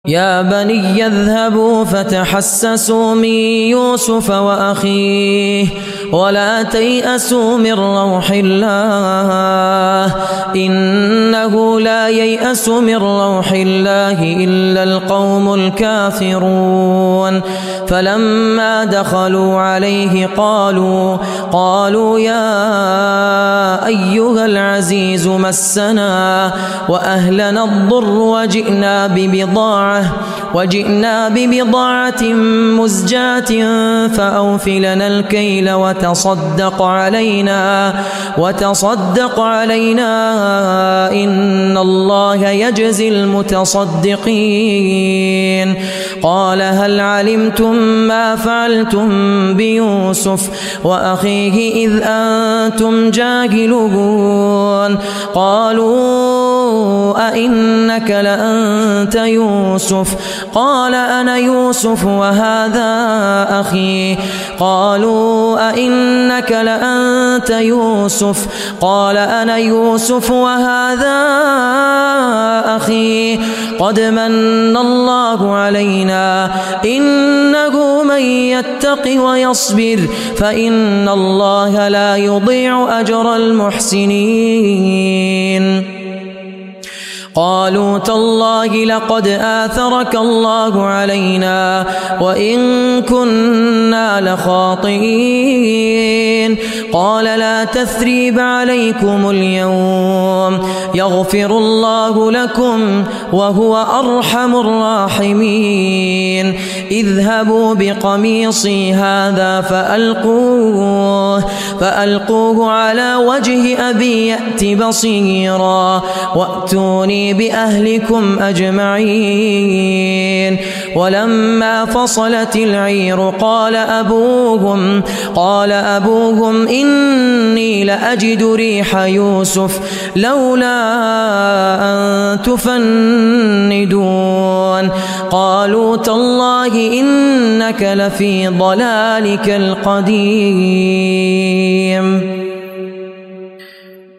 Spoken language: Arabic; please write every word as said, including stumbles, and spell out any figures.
يا بني اذهبوا فتحسسوا من يوسف وأخيه ولا تيأسوا من روح الله إنه لا ييأس من روح الله إلا القوم الكافرون. فلما دخلوا عليه قالوا قالوا يا أيها العزيز مسنا وأهلنا الضر وجئنا ببضاعة وجئنا ببضاعة مزجاة فأوف لنا الكيل وتصدق علينا وتصدق علينا إن الله يجزي المتصدقين. قال هل علمتم ما فعلتم بيوسف وأخيه إذ أنتم جاهلون؟ قالوا أئنك لأنت يوسف؟ قال أنا يوسف وهذا أخي. قالوا أئنك لأنت يوسف؟ قال أنا يوسف وهذا أخي. قد من الله علينا إنه من يتق ويصبر فإن الله لا يضيع أجر المحسنين. قالوا تالله لقد آثرك الله علينا وإن كنا لخاطئين. قال لا تثريب عليكم اليوم يغفر الله لكم وهو أرحم الراحمين. اذهبوا بقميصي هذا فألقوه فألقوه على وجه أبي يأت بصيرا وأتوني بأهلكم أجمعين. ولما فصلت العير قال أبوهم قال أبوهم إني لأجد ريح يوسف لولا أن تفندون. قالوا تالله إنك لفي ضلالك القديم.